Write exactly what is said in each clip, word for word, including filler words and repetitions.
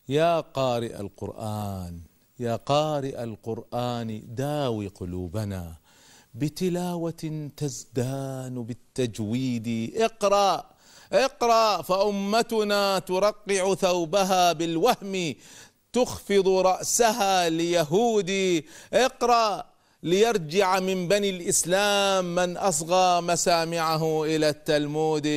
يا قارئ القرآن، يا قارئ القرآن داوي قلوبنا بتلاوة تزدان بالتجويد. اقرأ اقرأ فأمتنا ترقع ثوبها بالوهم تخفض رأسها ليهود. اقرأ ليرجع من بني الإسلام من أصغى مسامعه إلى التلمود.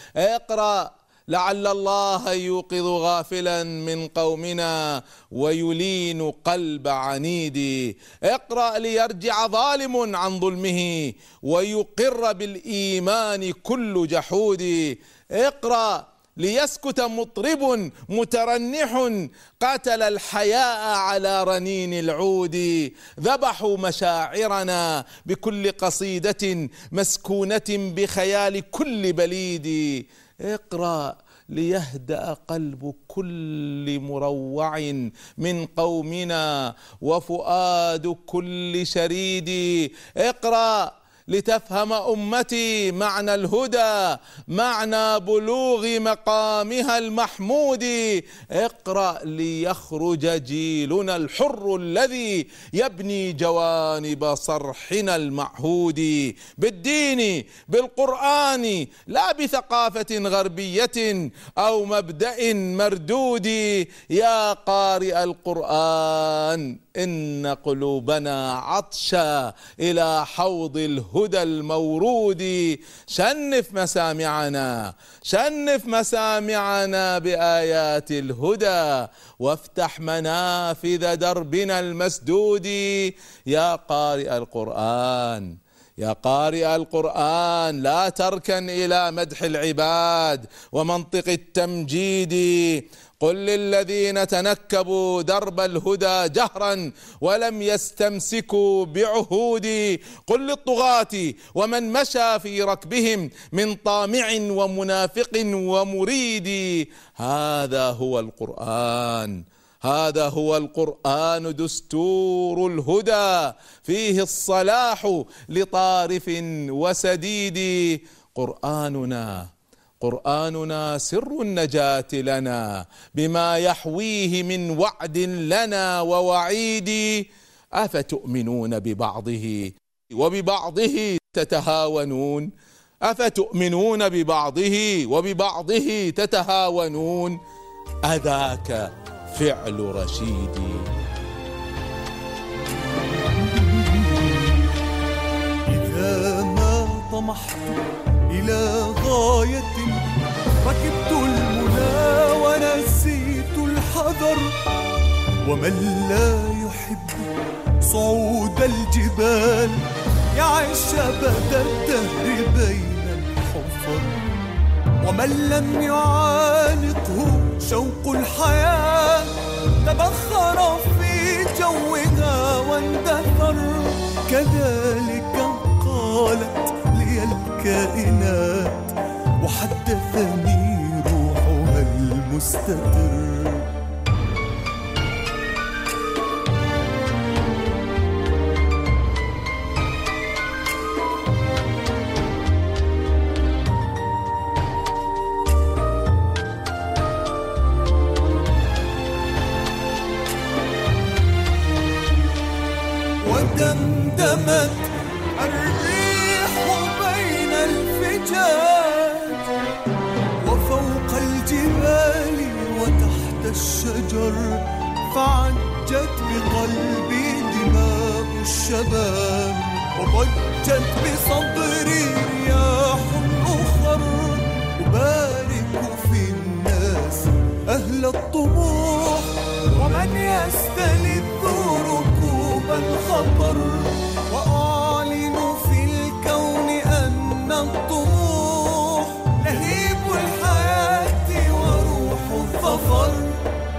اقرأ لعل الله يوقظ غافلا من قومنا ويلين قلب عنيد. اقرأ ليرجع ظالم عن ظلمه ويقر بالإيمان كل جحود. اقرأ ليسكت مطرب مترنح قتل الحياء على رنين العود. ذبحوا مشاعرنا بكل قصيدة مسكونة بخيال كل بليد. اقرأ ليهدأ قلب كل مروع من قومنا وفؤاد كل شريد. اقرأ لتفهم أمتي معنى الهدى، معنى بلوغ مقامها المحمود. اقرأ ليخرج جيلنا الحر الذي يبني جوانب صرحنا المعهود بالدين بالقرآن لا بثقافة غربية أو مبدأ مردود. يا قارئ القرآن إن قلوبنا عطشا إلى حوض الهدى المورود. شنف مسامعنا شنف مسامعنا بآيات الهدى وافتح منافذ دربنا المسدود. يا قارئ القرآن يا قارئ القرآن لا تركن إلى مدح العباد ومنطق التمجيد. قل للذين تنكبوا درب الهدى جهرا ولم يستمسكوا بعهودي. قل للطغاة ومن مشى في ركبهم من طامع ومنافق ومريد. هذا هو القرآن هذا هو القرآن دستور الهدى فيه الصلاح لطارف وسديد. قرآننا قرآننا سر النجاة لنا بما يحويه من وعد لنا ووعيد. أفتؤمنون ببعضه وببعضه تتهاونون أفتؤمنون ببعضه وببعضه تتهاونون أذاك فعل رشيد. إذا ما طمحت إلى غاية ركبت المنى ونسيت الحذر. ومن لا يحب صعود الجبال يعيش أبد الدهر بين الحفر. ومن لم يعانقه شوق الحياة تبخر في جوها واندثر. كذلك قالت لي الكائنات وحدثني روحها المستتر. ودمدمت الريح بين الفجاج وفوق الجبال وتحت الشجر. فعجت بقلبي دماء الشباب وضجت بصدري رياح أخر. أبارك في الناس أهل الطموح ومن يستلذ ركوب الخطر. وأعلن في الكون أن الطموح لهيب الحياة وروح الظفر.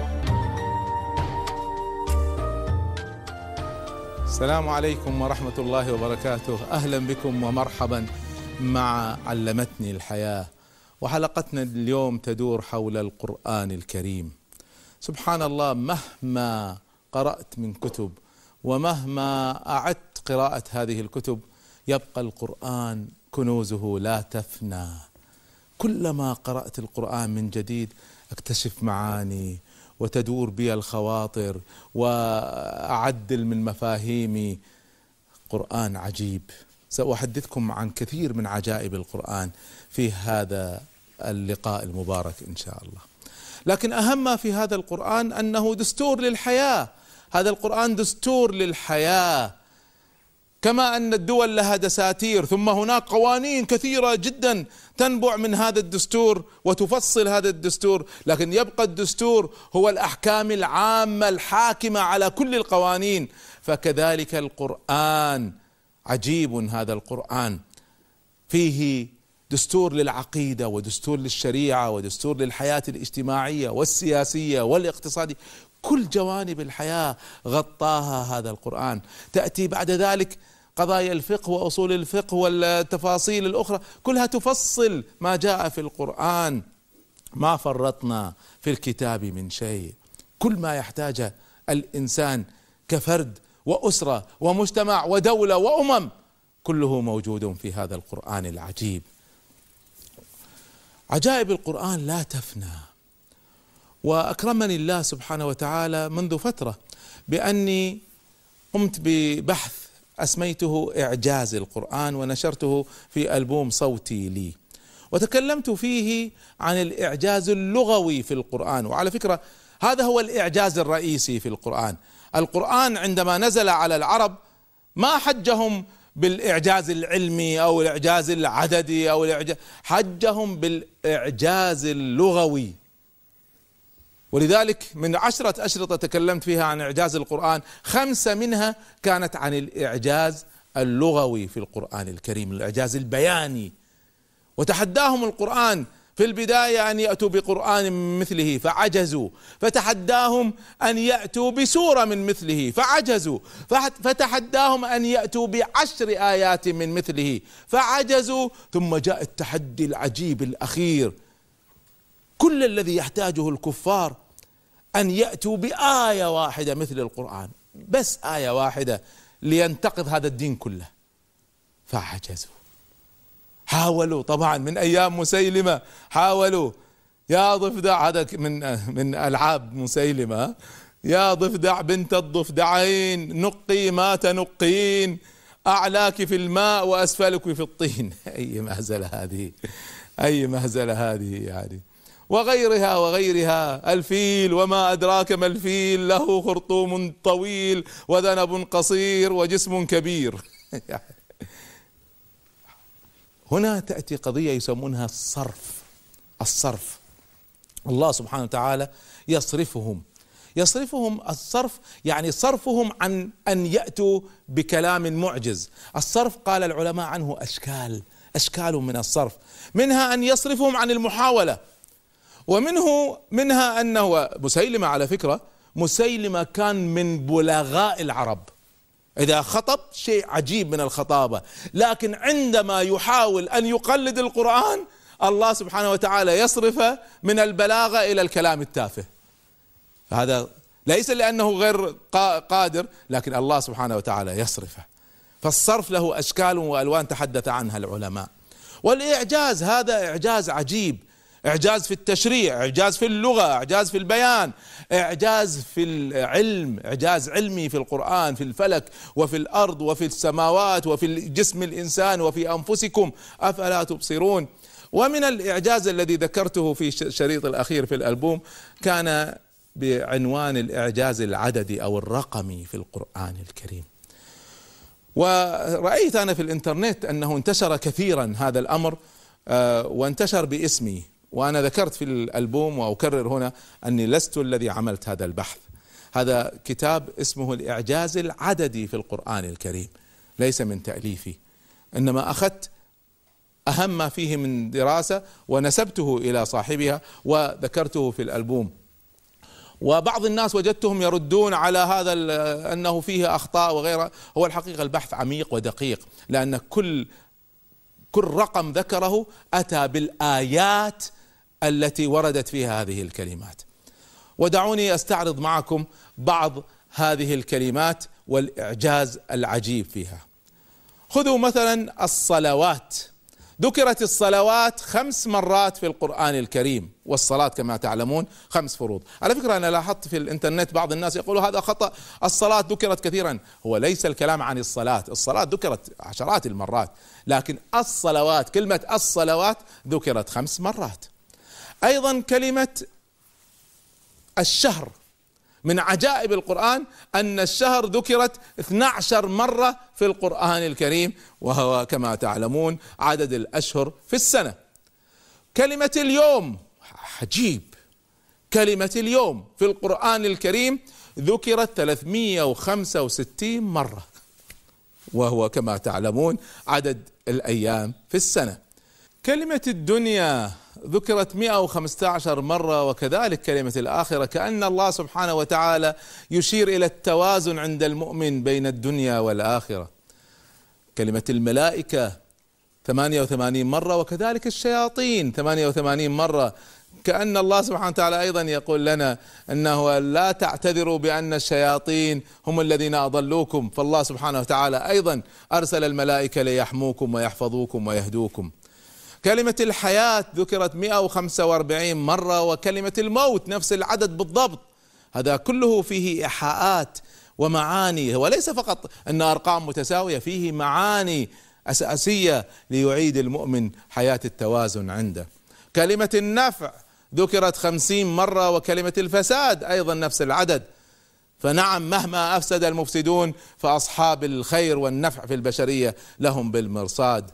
السلام عليكم ورحمة الله وبركاته. أهلا بكم ومرحبا مع علمتني الحياة. وحلقتنا اليوم تدور حول القرآن الكريم. سبحان الله، مهما قرأت من كتب ومهما أعدت قراءة هذه الكتب يبقى القرآن كنوزه لا تفنى. كلما قرأت القرآن من جديد أكتشف معاني وتدور بي الخواطر وأعدل من مفاهيمي. قرآن عجيب. سأحدثكم عن كثير من عجائب القرآن في هذا اللقاء المبارك إن شاء الله. لكن أهم ما في هذا القرآن أنه دستور للحياة. هذا القرآن دستور للحياة، كما أن الدول لها دساتير، ثم هناك قوانين كثيرة جدا تنبع من هذا الدستور وتفصل هذا الدستور، لكن يبقى الدستور هو الأحكام العامة الحاكمة على كل القوانين. فكذلك القرآن عجيب. هذا القرآن فيه دستور للعقيدة ودستور للشريعة ودستور للحياة الاجتماعية والسياسية والاقتصادية، كل جوانب الحياة غطاها هذا القرآن. تأتي بعد ذلك قضايا الفقه وأصول الفقه والتفاصيل الأخرى، كلها تفصل ما جاء في القرآن. ما فرطنا في الكتاب من شيء. كل ما يحتاجه الإنسان كفرد وأسرة ومجتمع ودولة وأمم كله موجود في هذا القرآن العجيب. عجائب القرآن لا تفنى. وأكرمني الله سبحانه وتعالى منذ فترة بأني قمت ببحث أسميته إعجاز القرآن، ونشرته في ألبوم صوتي لي، وتكلمت فيه عن الإعجاز اللغوي في القرآن. وعلى فكرة هذا هو الإعجاز الرئيسي في القرآن. القرآن عندما نزل على العرب ما حجهم بالإعجاز العلمي أو الإعجاز العددي أو الإعجاز، حجهم بالإعجاز اللغوي. ولذلك من عشرة أشرطة تكلمت فيها عن إعجاز القرآن، خمسة منها كانت عن الإعجاز اللغوي في القرآن الكريم، الإعجاز البياني. وتحداهم القرآن في البداية أن يأتوا بقرآن مثله فعجزوا، فتحداهم أن يأتوا بسورة من مثله فعجزوا، فتحداهم أن يأتوا بعشر آيات من مثله فعجزوا، ثم جاء التحدي العجيب الأخير. كل الذي يحتاجه الكفار أن يأتوا بآية واحدة مثل القرآن، بس آية واحدة لينتقض هذا الدين كله، فعجزوا. حاولوا طبعا من أيام مسيلمة، حاولوا يا ضفدع، هذا من من ألعاب مسيلمة، يا ضفدع بنت الضفدعين نقي ما تنقين، أعلاك في الماء وأسفلك في الطين. أي مهزلة هذه، أي مهزلة هذه يعني. وغيرها وغيرها. الفيل وما أدراك ما الفيل، له خرطوم طويل وذنب قصير وجسم كبير. هنا تأتي قضية يسمونها الصرف. الصرف الله سبحانه وتعالى يصرفهم يصرفهم الصرف يعني صرفهم عن أن يأتوا بكلام معجز. الصرف قال العلماء عنه أشكال أشكال من الصرف، منها أن يصرفهم عن المحاولة، ومنه منها أنه مسيلمة، على فكرة مسيلمة كان من بلغاء العرب، إذا خطب شيء عجيب من الخطابة، لكن عندما يحاول أن يقلد القرآن الله سبحانه وتعالى يصرفه من البلاغة إلى الكلام التافه. هذا ليس لأنه غير قادر، لكن الله سبحانه وتعالى يصرفه. فالصرف له أشكال وألوان تحدث عنها العلماء. والإعجاز هذا إعجاز عجيب، إعجاز في التشريع، إعجاز في اللغة، إعجاز في البيان، إعجاز في العلم، إعجاز علمي في القرآن، في الفلك وفي الأرض وفي السماوات وفي جسم الإنسان وفي أنفسكم أفلا تبصرون. ومن الإعجاز الذي ذكرته في الشريط الأخير في الألبوم كان بعنوان الإعجاز العددي أو الرقمي في القرآن الكريم. ورأيت أنا في الإنترنت أنه انتشر كثيرا هذا الأمر، وانتشر باسمي، وأنا ذكرت في الألبوم وأكرر هنا أني لست الذي عملت هذا البحث. هذا كتاب اسمه الإعجاز العددي في القرآن الكريم، ليس من تأليفي، إنما أخذت أهم ما فيه من دراسة ونسبته إلى صاحبها وذكرته في الألبوم. وبعض الناس وجدتهم يردون على هذا أنه فيه أخطاء وغيرها. هو الحقيقة البحث عميق ودقيق، لأن كل كل رقم ذكره أتى بالآيات التي وردت فيها هذه الكلمات. ودعوني أستعرض معكم بعض هذه الكلمات والإعجاز العجيب فيها. خذوا مثلا الصلوات، ذكرت الصلوات خمس مرات في القرآن الكريم، والصلاة كما تعلمون خمس فروض. على فكرة أنا لاحظت في الإنترنت بعض الناس يقولوا هذا خطأ، الصلاة ذكرت كثيرا. هو ليس الكلام عن الصلاة، الصلاة ذكرت عشرات المرات، لكن الصلوات، كلمة الصلوات ذكرت خمس مرات. أيضا كلمة الشهر، من عجائب القرآن أن الشهر ذكرت اثنتي عشرة مرة في القرآن الكريم، وهو كما تعلمون عدد الأشهر في السنة. كلمة اليوم عجيب، كلمة اليوم في القرآن الكريم ذكرت ثلاثمئة وخمسة وستين مرة، وهو كما تعلمون عدد الأيام في السنة. كلمة الدنيا ذكرت مئة وخمسة عشر مرة، وكذلك كلمة الآخرة، كأن الله سبحانه وتعالى يشير إلى التوازن عند المؤمن بين الدنيا والآخرة. كلمة الملائكة ثمانية وثمانين مرة، وكذلك الشياطين ثمانية وثمانين مرة، كأن الله سبحانه وتعالى أيضا يقول لنا أنه لا تعتذروا بأن الشياطين هم الذين أضلوكم، فالله سبحانه وتعالى أيضا أرسل الملائكة ليحموكم ويحفظوكم ويهدوكم. كلمة الحياة ذكرت مئة وخمسة وأربعين مرة، وكلمة الموت نفس العدد بالضبط. هذا كله فيه إيحاءات ومعاني، وليس فقط أن أرقام متساوية، فيه معاني أساسية ليعيد المؤمن حياة التوازن عنده. كلمة النفع ذكرت خمسين مرة، وكلمة الفساد أيضا نفس العدد. فنعم، مهما أفسد المفسدون فأصحاب الخير والنفع في البشرية لهم بالمرصاد.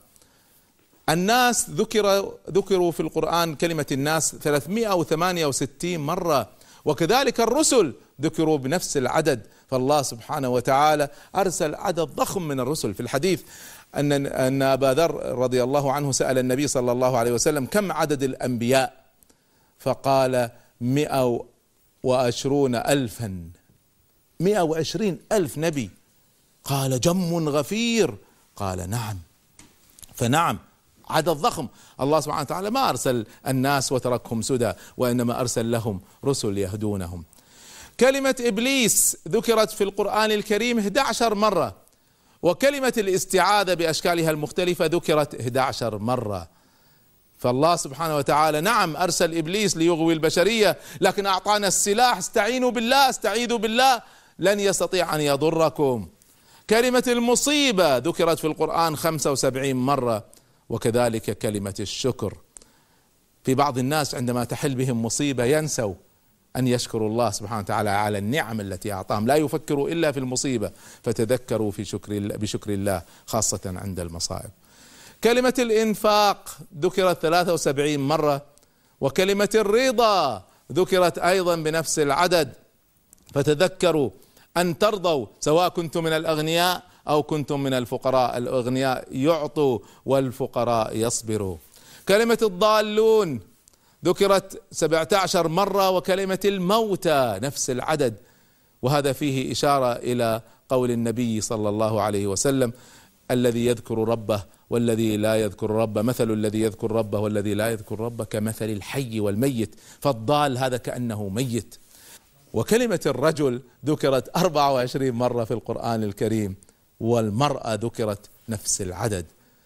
الناس ذكر ذكروا في القرآن، كلمة الناس ثلاثمئة وثمانية وستين مرة، وكذلك الرسل ذكروا بنفس العدد. فالله سبحانه وتعالى أرسل عدد ضخم من الرسل. في الحديث أن أن أبا ذر رضي الله عنه سأل النبي صلى الله عليه وسلم كم عدد الأنبياء؟ فقال مئة وعشرون ألفا، مئة وعشرين ألف نبي. قال جم غفير؟ قال نعم. فنعم، عدد ضخم. الله سبحانه وتعالى ما أرسل الناس وتركهم سدى، وإنما أرسل لهم رسل يهدونهم. كلمة إبليس ذكرت في القرآن الكريم إحدى عشرة مرة، وكلمة الاستعاذة بأشكالها المختلفة ذكرت إحدى عشرة مرة. فالله سبحانه وتعالى نعم أرسل إبليس ليغوي البشرية، لكن أعطانا السلاح، استعينوا بالله، استعيذوا بالله، لن يستطيع أن يضركم. كلمة المصيبة ذكرت في القرآن خمسة وسبعين مرة، وكذلك كلمة الشكر. في بعض الناس عندما تحل بهم مصيبة ينسوا أن يشكروا الله سبحانه وتعالى على النعم التي أعطاهم، لا يفكروا إلا في المصيبة، فتذكروا في شكر بشكر الله خاصة عند المصائب. كلمة الإنفاق ذكرت ثلاثة وسبعين مرة، وكلمة الرضا ذكرت أيضا بنفس العدد. فتذكروا أن ترضوا، سواء كنتم من الأغنياء أو كنتم من الفقراء، الأغنياء يعطوا والفقراء يصبروا. كلمة الضالون ذكرت سبعة عشر مرة، وكلمة الموتى نفس العدد. وهذا فيه إشارة إلى قول النبي صلى الله عليه وسلم: الذي يذكر ربه والذي لا يذكر ربه، مثل الذي يذكر ربه والذي لا يذكر ربه كمثل الحي والميت، فالضال هذا كأنه ميت. وكلمة الرجل ذكرت أربعة وعشرين مرة في القرآن الكريم، والمرأة ذكرت نفس العدد.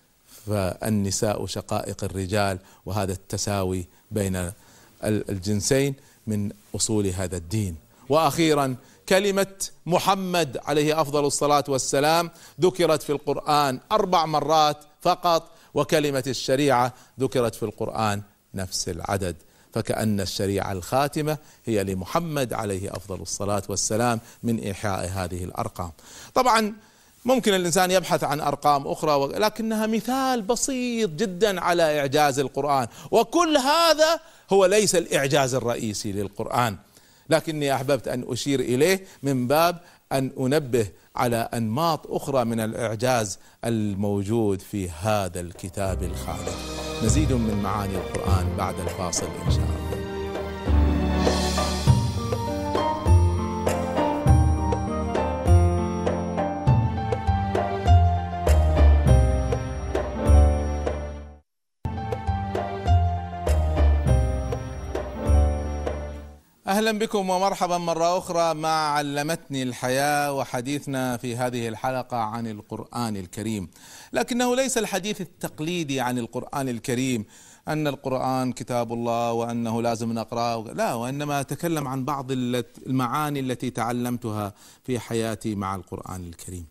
فالنساء شقائق الرجال، وهذا التساوي بين الجنسين من أصول هذا الدين. وأخيرا كلمة محمد عليه أفضل الصلاة والسلام ذكرت في القرآن أربع مرات فقط، وكلمة الشريعة ذكرت في القرآن نفس العدد. فكأن الشريعة الخاتمة هي لمحمد عليه أفضل الصلاة والسلام من إيحاء هذه الأرقام. طبعا ممكن الإنسان يبحث عن أرقام أخرى، لكنها مثال بسيط جدا على إعجاز القرآن، وكل هذا هو ليس الإعجاز الرئيسي للقرآن، لكني أحببت أن أشير إليه من باب أن أنبه على أنماط أخرى من الإعجاز الموجود في هذا الكتاب الخالد. مزيد من معاني القرآن بعد الفاصل إن شاء الله. أهلا بكم ومرحبا مرة أخرى مع علمتني الحياة، وحديثنا في هذه الحلقة عن القرآن الكريم، لكنه ليس الحديث التقليدي عن القرآن الكريم أن القرآن كتاب الله وأنه لازم نقرأه، لا، وإنما أتكلم عن بعض المعاني التي تعلمتها في حياتي مع القرآن الكريم.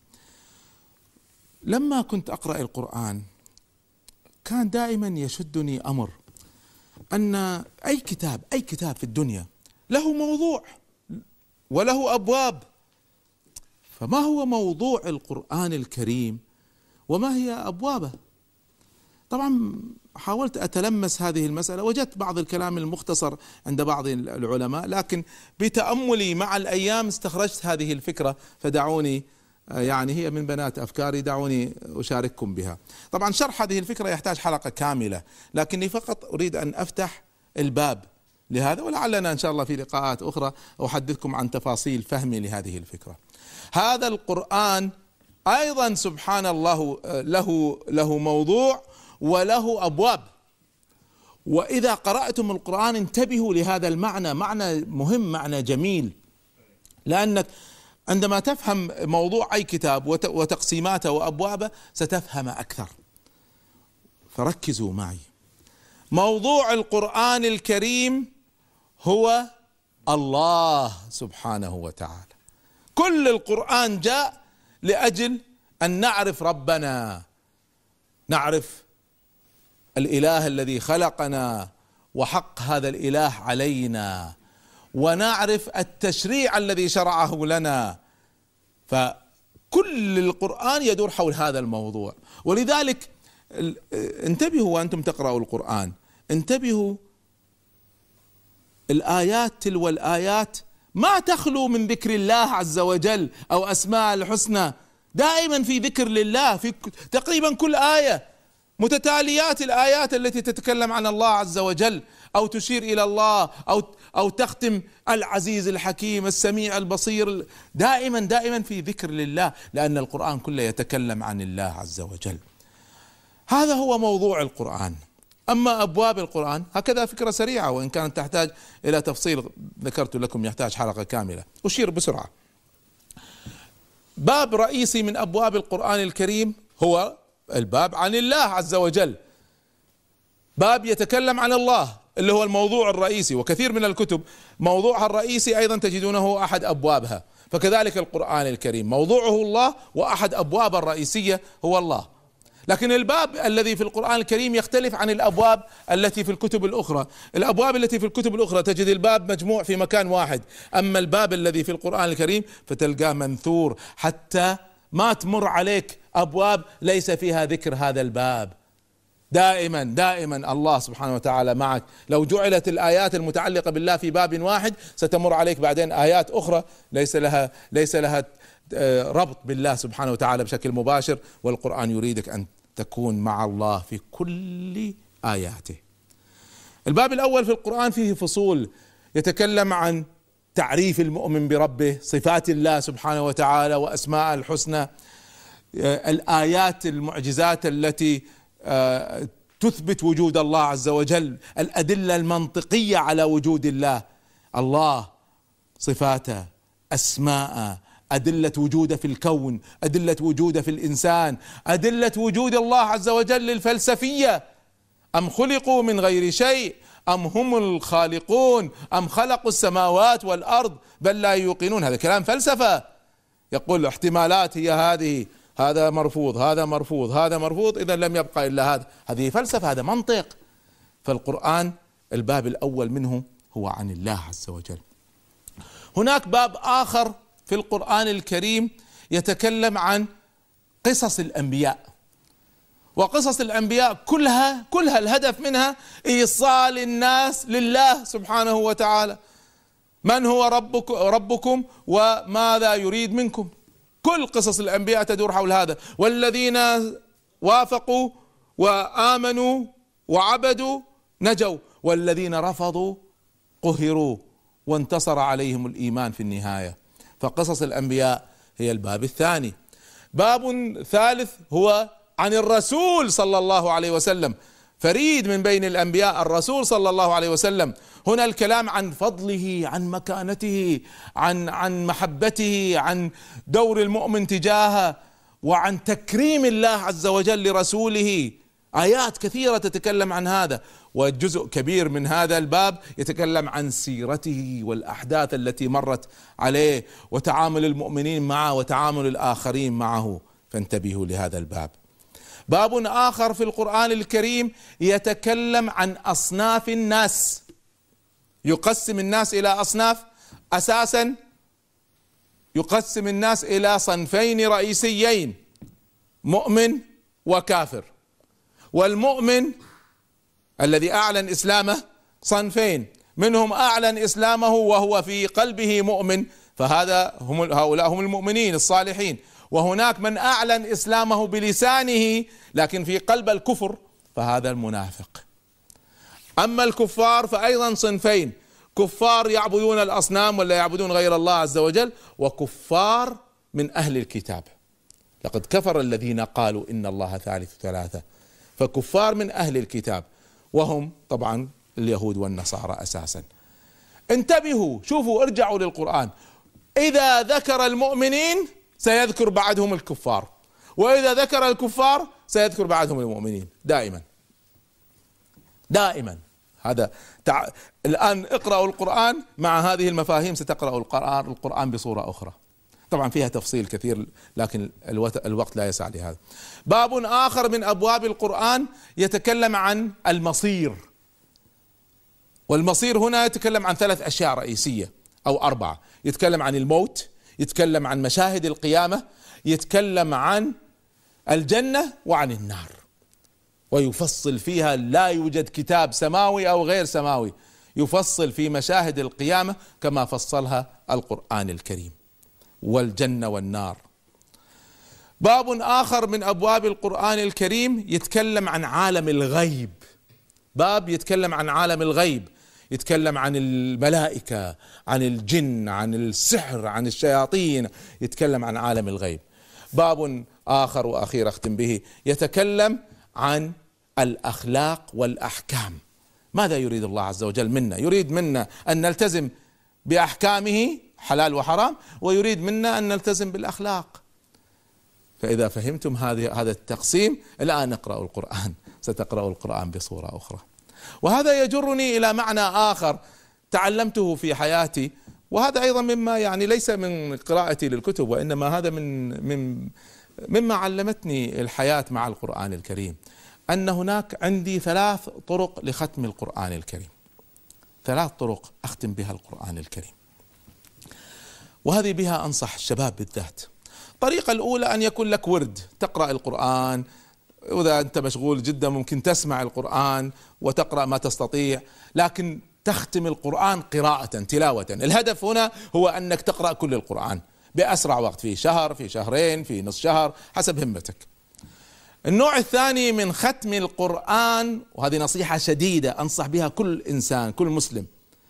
لما كنت أقرأ القرآن كان دائما يشدني أمر أن أي كتاب أي كتاب في الدنيا له موضوع وله أبواب، فما هو موضوع القرآن الكريم وما هي أبوابه؟ طبعا حاولت أتلمس هذه المسألة، وجدت بعض الكلام المختصر عند بعض العلماء، لكن بتأملي مع الأيام استخرجت هذه الفكرة، فدعوني يعني هي من بنات أفكاري دعوني أشارككم بها. طبعا شرح هذه الفكرة يحتاج حلقة كاملة، لكني فقط أريد أن أفتح الباب لهذا، ولعلنا إن شاء الله في لقاءات أخرى أحدثكم عن تفاصيل فهمي لهذه الفكرة. هذا القرآن أيضا سبحان الله له له موضوع وله أبواب، وإذا قرأتم القرآن انتبهوا لهذا المعنى، معنى مهم، معنى جميل، لأنك عندما تفهم موضوع أي كتاب وتقسيماته وأبوابه ستفهم أكثر. فركزوا معي. موضوع القرآن الكريم هو الله سبحانه وتعالى. كل القرآن جاء لأجل أن نعرف ربنا، نعرف الإله الذي خلقنا وحق هذا الإله علينا، ونعرف التشريع الذي شرعه لنا. فكل القرآن يدور حول هذا الموضوع، ولذلك انتبهوا وأنتم تقرأوا القرآن، انتبهوا الآيات تلو الآيات ما تخلو من ذكر الله عز وجل أو أسماء الحسنى، دائما في ذكر لله في تقريبا كل آية، متتاليات الآيات التي تتكلم عن الله عز وجل أو تشير إلى الله أو أو تختم العزيز الحكيم السميع البصير، دائما دائما في ذكر لله، لأن القرآن كله يتكلم عن الله عز وجل. هذا هو موضوع القرآن. أما أبواب القرآن هكذا فكرة سريعة، وإن كانت تحتاج إلى تفصيل ذكرت لكم يحتاج حلقة كاملة، أشير بسرعة. باب رئيسي من أبواب القرآن الكريم هو الباب عن الله عز وجل، باب يتكلم عن الله اللي هو الموضوع الرئيسي، وكثير من الكتب موضوعها الرئيسي أيضا تجدونه أحد أبوابها، فكذلك القرآن الكريم موضوعه الله وأحد أبواب الرئيسية هو الله. لكن الباب الذي في القرآن الكريم يختلف عن الأبواب التي في الكتب الأخرى. الأبواب التي في الكتب الأخرى تجد الباب مجموع في مكان واحد، أما الباب الذي في القرآن الكريم فتلقاه منثور، حتى ما تمر عليك أبواب ليس فيها ذكر هذا الباب. دائما دائما الله سبحانه وتعالى معك. لو جعلت الآيات المتعلقة بالله في باب واحد ستمر عليك بعدين آيات أخرى ليس لها ليس لها ربط بالله سبحانه وتعالى بشكل مباشر، والقرآن يريدك أن تكون مع الله في كل آياته. الباب الأول في القرآن فيه فصول يتكلم عن تعريف المؤمن بربه، صفات الله سبحانه وتعالى وأسماء الحسنى، الآيات المعجزات التي تثبت وجود الله عز وجل، الأدلة المنطقية على وجود الله، الله صفاته أسماءه، أدلة وجوده في الكون، أدلة وجوده في الإنسان، أدلة وجود الله عز وجل الفلسفية، أم خلقوا من غير شيء أم هم الخالقون أم خلقوا السماوات والأرض بل لا يوقنون. هذا كلام فلسفة، يقول احتمالات هي هذه، هذا مرفوض هذا مرفوض هذا مرفوض، إذا لم يبقى إلا هذا، هذه فلسفة، هذا منطق. فالقرآن الباب الأول منه هو عن الله عز وجل. هناك باب آخر في القرآن الكريم يتكلم عن قصص الأنبياء، وقصص الأنبياء كلها كلها الهدف منها إيصال الناس لله سبحانه وتعالى، من هو ربك ربكم وماذا يريد منكم. كل قصص الأنبياء تدور حول هذا، والذين وافقوا وآمنوا وعبدوا نجوا، والذين رفضوا قهروا وانتصر عليهم الإيمان في النهاية. فقصص الأنبياء هي الباب الثاني. باب ثالث هو عن الرسول صلى الله عليه وسلم، فريد من بين الأنبياء الرسول صلى الله عليه وسلم. هنا الكلام عن فضله، عن مكانته، عن عن محبته، عن دور المؤمن تجاهه، وعن تكريم الله عز وجل لرسوله. آيات كثيرة تتكلم عن هذا، وجزء كبير من هذا الباب يتكلم عن سيرته والأحداث التي مرت عليه وتعامل المؤمنين معه وتعامل الآخرين معه. فانتبهوا لهذا الباب. باب آخر في القرآن الكريم يتكلم عن أصناف الناس، يقسم الناس إلى أصناف. أساسا يقسم الناس إلى صنفين رئيسيين، مؤمن وكافر. والمؤمن الذي أعلن إسلامه صنفين، منهم أعلن إسلامه وهو في قلبه مؤمن، فهذا هم هؤلاء هم المؤمنين الصالحين. وهناك من أعلن إسلامه بلسانه لكن في قلب الكفر، فهذا المنافق. أما الكفار فأيضا صنفين، كفار يعبدون الأصنام ولا يعبدون غير الله عز وجل، وكفار من أهل الكتاب. لقد كفر الذين قالوا إن الله ثالث ثلاثة، فكفار من أهل الكتاب وهم طبعا اليهود والنصارى أساسا. انتبهوا، شوفوا، ارجعوا للقرآن. إذا ذكر المؤمنين سيذكر بعدهم الكفار، وإذا ذكر الكفار سيذكر بعدهم المؤمنين، دائما دائما. هذا تع... الآن اقرأوا القرآن مع هذه المفاهيم، ستقرأوا القرآن القرآن بصورة أخرى. طبعا فيها تفصيل كثير لكن الوقت لا يسع لهذا. باب آخر من أبواب القرآن يتكلم عن المصير، والمصير هنا يتكلم عن ثلاث أشياء رئيسية أو أربعة. يتكلم عن الموت، يتكلم عن مشاهد القيامة، يتكلم عن الجنة وعن النار، ويفصل فيها. لا يوجد كتاب سماوي أو غير سماوي يفصل في مشاهد القيامة كما فصلها القرآن الكريم، والجنة والنار. باب آخر من أبواب القرآن الكريم يتكلم عن عالم الغيب، باب يتكلم عن عالم الغيب، يتكلم عن الملائكة، عن الجن، عن السحر، عن الشياطين، يتكلم عن عالم الغيب. باب آخر وأخير أختم به يتكلم عن الأخلاق والأحكام. ماذا يريد الله عز وجل منا؟ يريد منا أن نلتزم بأحكامه حلال وحرام، ويريد منا أن نلتزم بالأخلاق. فإذا فهمتم هذه هذا التقسيم الآن اقرأوا القرآن، ستقرأوا القرآن بصورة أخرى. وهذا يجرني إلى معنى آخر تعلمته في حياتي، وهذا أيضا مما يعني ليس من قراءتي للكتب، وإنما هذا من من مما علمتني الحياة مع القرآن الكريم، أن هناك عندي ثلاث طرق لختم القرآن الكريم، ثلاث طرق أختم بها القرآن الكريم، وهذه بها أنصح الشباب بالذات. الطريقة الأولى أن يكون لك ورد تقرأ القرآن، وإذا أنت مشغول جدا ممكن تسمع القرآن وتقرأ ما تستطيع، لكن تختم القرآن قراءة تلاوة. الهدف هنا هو أنك تقرأ كل القرآن بأسرع وقت، في شهر، في شهرين، في نصف شهر، حسب همتك. النوع الثاني من ختم القرآن، وهذه نصيحة شديدة أنصح بها كل إنسان كل مسلم،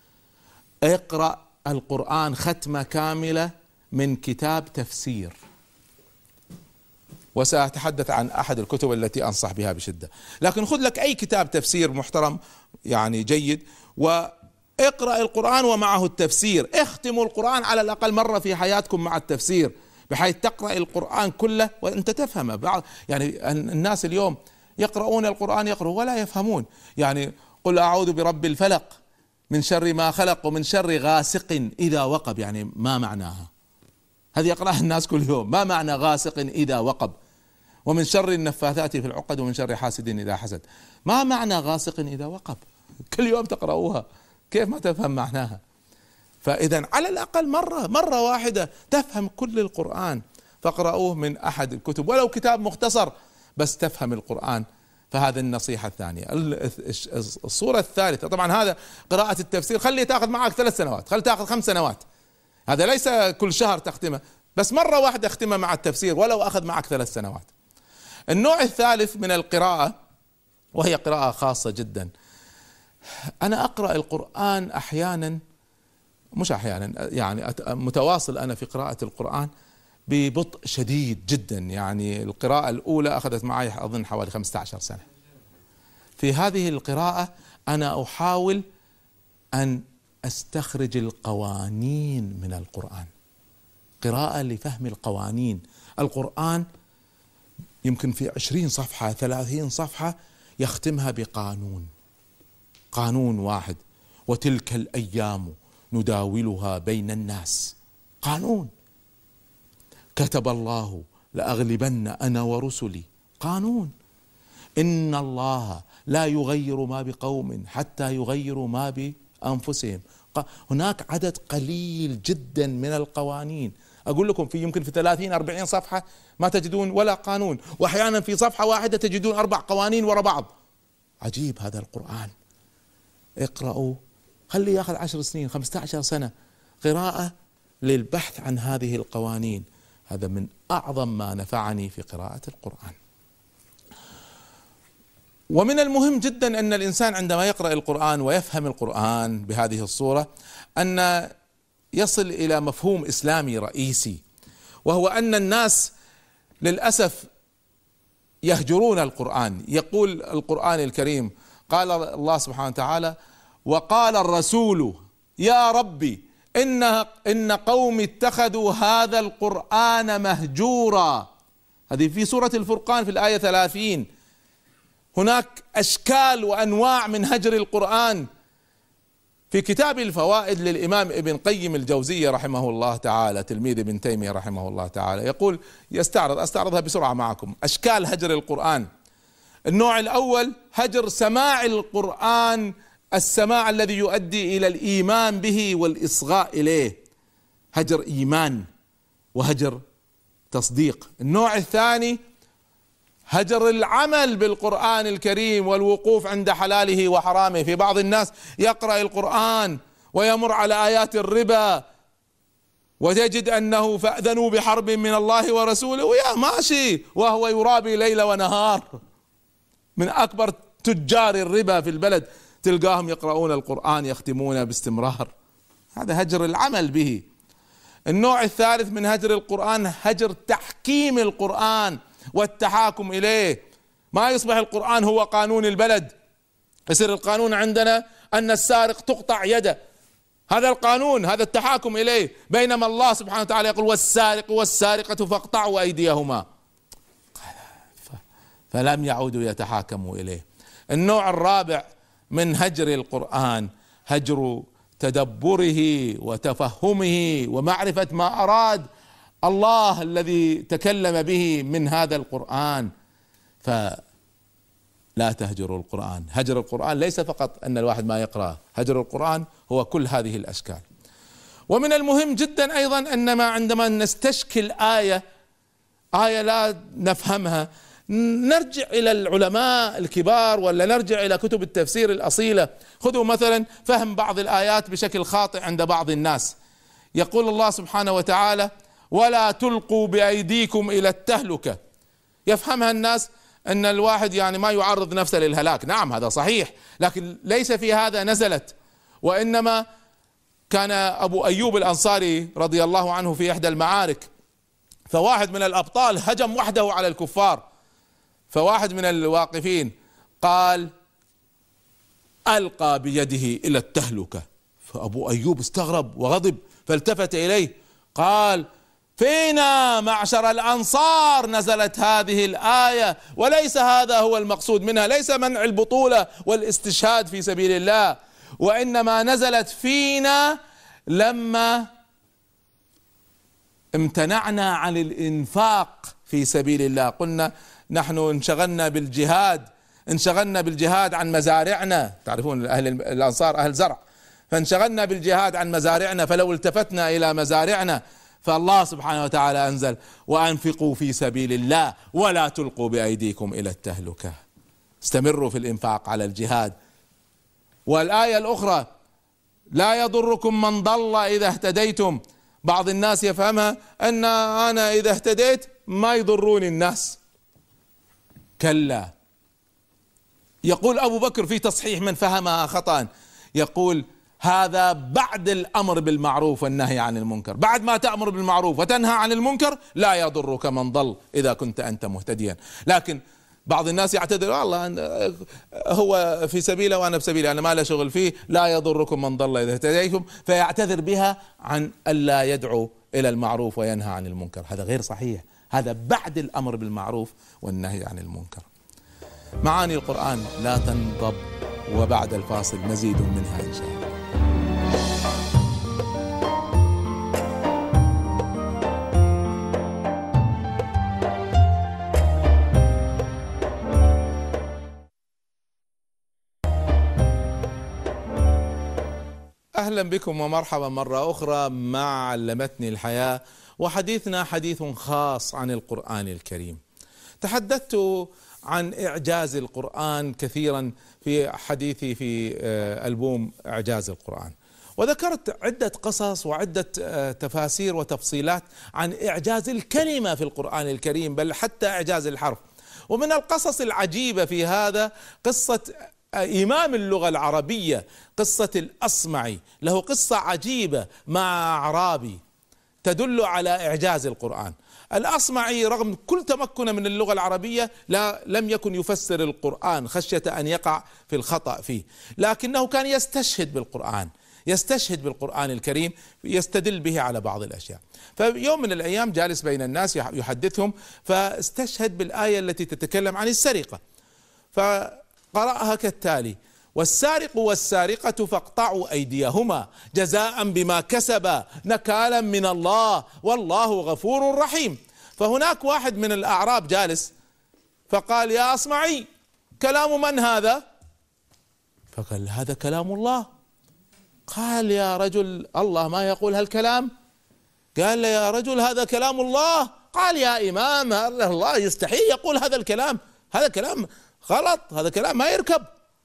اقرأ القرآن ختمة كاملة من كتاب تفسير. وسأتحدث عن أحد الكتب التي أنصح بها بشدة، لكن خذ لك أي كتاب تفسير محترم يعني جيد واقرأ القرآن ومعه التفسير. اختموا القرآن على الأقل مرة في حياتكم مع التفسير، بحيث تقرأ القرآن كله وأنت تفهمه. بعض يعني الناس اليوم يقرؤون القرآن يقرؤون ولا يفهمون. يعني قل أعوذ برب الفلق من شر ما خلق ومن شر غاسق إذا وقب، يعني ما معناها؟ هذه يقرأها الناس كل يوم. ما معنى غاسق إذا وقب؟ ومن شر النفاثات في العقد ومن شر حاسد إذا حسد. ما معنى غاسق إذا وقب؟ كل يوم تقرأوها، كيف ما تفهم معناها؟ فإذا على الأقل مرة مرة واحدة تفهم كل القرآن، فاقرأوه من أحد الكتب ولو كتاب مختصر، بس تفهم القرآن. فهذه النصيحة الثانية. الصورة الثالثة، طبعا هذا قراءة التفسير خلي تأخذ معك ثلاث سنوات، خلي تأخذ خمس سنوات، هذا ليس كل شهر تختمه، بس مرة واحدة اختمه مع التفسير ولو أخذ معك ثلاث سنوات. النوع الثالث من القراءة وهي قراءة خاصة جدا. أنا أقرأ القرآن أحيانا، مش أحيانا يعني متواصل أنا في قراءة القرآن ببطء شديد جدا. يعني القراءة الأولى أخذت معي أظن حوالي خمسة عشر سنة، في هذه القراءة أنا أحاول أن أستخرج القوانين من القرآن، قراءة لفهم القوانين. القرآن يمكن في عشرين صفحة ثلاثين صفحة يختمها بقانون، قانون واحد: وتلك الأيام نداولها بين الناس. قانون. كتب الله لأغلبن أنا ورسلي. قانون. إن الله لا يغير ما بقوم حتى يغيروا ما بأنفسهم. هناك عدد قليل جدا من القوانين، أقول لكم في يمكن في ثلاثين أربعين صفحة ما تجدون ولا قانون، وأحيانا في صفحة واحدة تجدون أربع قوانين وراء بعض. عجيب هذا القرآن. اقرأوا، خلي ياخذ عشر سنين خمسة عشر سنة قراءة للبحث عن هذه القوانين. هذا من أعظم ما نفعني في قراءة القرآن. ومن المهم جدا أن الإنسان عندما يقرأ القرآن ويفهم القرآن بهذه الصورة أن يصل إلى مفهوم إسلامي رئيسي، وهو أن الناس للأسف يهجرون القرآن. يقول القرآن الكريم، قال الله سبحانه وتعالى: وقال الرسول يا ربي إن إن قوم اتخذوا هذا القرآن مهجورا. هذه في سورة الفرقان في الآية ثلاثين. هناك أشكال وأنواع من هجر القرآن. في كتاب الفوائد للإمام ابن قيم الجوزية رحمه الله تعالى، تلميذ ابن تيمية رحمه الله تعالى، يقول يستعرض أستعرضها بسرعة معكم أشكال هجر القرآن. النوع الأول هجر سماع القرآن، السماع الذي يؤدي إلى الإيمان به والإصغاء إليه، هجر إيمان وهجر تصديق. النوع الثاني هجر العمل بالقرآن الكريم والوقوف عند حلاله وحرامه. في بعض الناس يقرأ القرآن ويمر على آيات الربا وتجد أنه فأذنوا بحرب من الله ورسوله ويا ماشي، وهو يرابي ليل ونهار. من أكبر تجار الربا في البلد تلقاهم يقرؤون القرآن يختمون باستمرار. هذا هجر العمل به. النوع الثالث من هجر القرآن هجر تحكيم القرآن والتحاكم إليه. ما يصبح القرآن هو قانون البلد، يصير القانون عندنا أن السارق تقطع يده، هذا القانون، هذا التحاكم إليه، بينما الله سبحانه وتعالى يقول والسارق والسارقة فاقطعوا أيديهما، فلم يعودوا يتحاكموا إليه. النوع الرابع من هجر القرآن هجر تدبره وتفهمه ومعرفة ما أراد الله الذي تكلم به من هذا القرآن. فلا تهجروا القرآن. هجر القرآن ليس فقط أن الواحد ما يقرأ، هجر القرآن هو كل هذه الأشكال. ومن المهم جدا أيضا أن ما عندما نستشكل آية آية لا نفهمها نرجع إلى العلماء الكبار ولا نرجع إلى كتب التفسير الأصيلة. خذوا مثلا فهم بعض الآيات بشكل خاطئ عند بعض الناس. يقول الله سبحانه وتعالى ولا تلقوا بأيديكم إلى التهلكة. يفهمها الناس أن الواحد يعني ما يعرض نفسه للهلاك. نعم هذا صحيح، لكن ليس في هذا نزلت، وإنما كان أبو أيوب الأنصاري رضي الله عنه في إحدى المعارك، فواحد من الأبطال هجم وحده على الكفار، فواحد من الواقفين قال ألقى بيده إلى التهلكة، فأبو أيوب استغرب وغضب فالتفت إليه قال فينا معشر الأنصار نزلت هذه الآية، وليس هذا هو المقصود منها، ليس منع البطولة والاستشهاد في سبيل الله، وإنما نزلت فينا لما امتنعنا عن الإنفاق في سبيل الله. قلنا نحن انشغلنا بالجهاد انشغلنا بالجهاد عن مزارعنا، تعرفون أهل الأنصار أهل زرع، فانشغلنا بالجهاد عن مزارعنا، فلو التفتنا إلى مزارعنا فالله سبحانه وتعالى أنزل وأنفقوا في سبيل الله ولا تلقوا بأيديكم إلى التهلكة. استمروا في الإنفاق على الجهاد. والآية الأخرى لا يضركم من ضل إذا اهتديتم. بعض الناس يفهمها أن أنا إذا اهتديت ما يضروني الناس. كلا. يقول أبو بكر في تصحيح من فهمها خطأ، يقول هذا بعد الأمر بالمعروف والنهي عن المنكر، بعد ما تأمر بالمعروف وتنهى عن المنكر لا يضرك من ضل إذا كنت أنت مهتديا. لكن بعض الناس يعتذر والله هو في سبيله وأنا بسبيلي، أنا ما له شغل فيه، لا يضركم من ضل إذا اهتديتم، فيعتذر بها عن ألا يدعو إلى المعروف وينهى عن المنكر. هذا غير صحيح، هذا بعد الأمر بالمعروف والنهي عن المنكر. معاني القرآن لا تنضب، وبعد الفاصل مزيد منها إن شاء الله. أهلا بكم ومرحبا مرة أخرى مع علمتني الحياة، وحديثنا حديث خاص عن القرآن الكريم. تحدثت عن إعجاز القرآن كثيرا في حديثي في ألبوم إعجاز القرآن، وذكرت عدة قصص وعدة تفاسير وتفصيلات عن إعجاز الكلمة في القرآن الكريم، بل حتى إعجاز الحرف. ومن القصص العجيبة في هذا قصة إمام اللغة العربية، قصة الأصمعي، له قصة عجيبة مع أعرابي تدل على إعجاز القرآن. الأصمعي رغم كل تمكنه من اللغة العربية لا لم يكن يفسر القرآن خشية أن يقع في الخطأ فيه، لكنه كان يستشهد بالقرآن، يستشهد بالقرآن الكريم، يستدل به على بعض الأشياء. فيوم من الأيام جالس بين الناس يحدثهم، فاستشهد بالآية التي تتكلم عن السرقة، فقرأها كالتالي: والسارق والسارقة فاقطعوا أيديهما جزاء بما كسبا نكالا من الله والله غفور رحيم. فهناك واحد من الأعراب جالس فقال: يا أصمعي، كلام من هذا؟ فقال: هذا كلام الله. قال: يا رجل، الله ما يقول هالكلام؟ قال: يا رجل، هذا كلام الله. قال: يا إمام، الله يستحيل يقول هذا الكلام، هذا كلام غلط، هذا كلام ما يركب.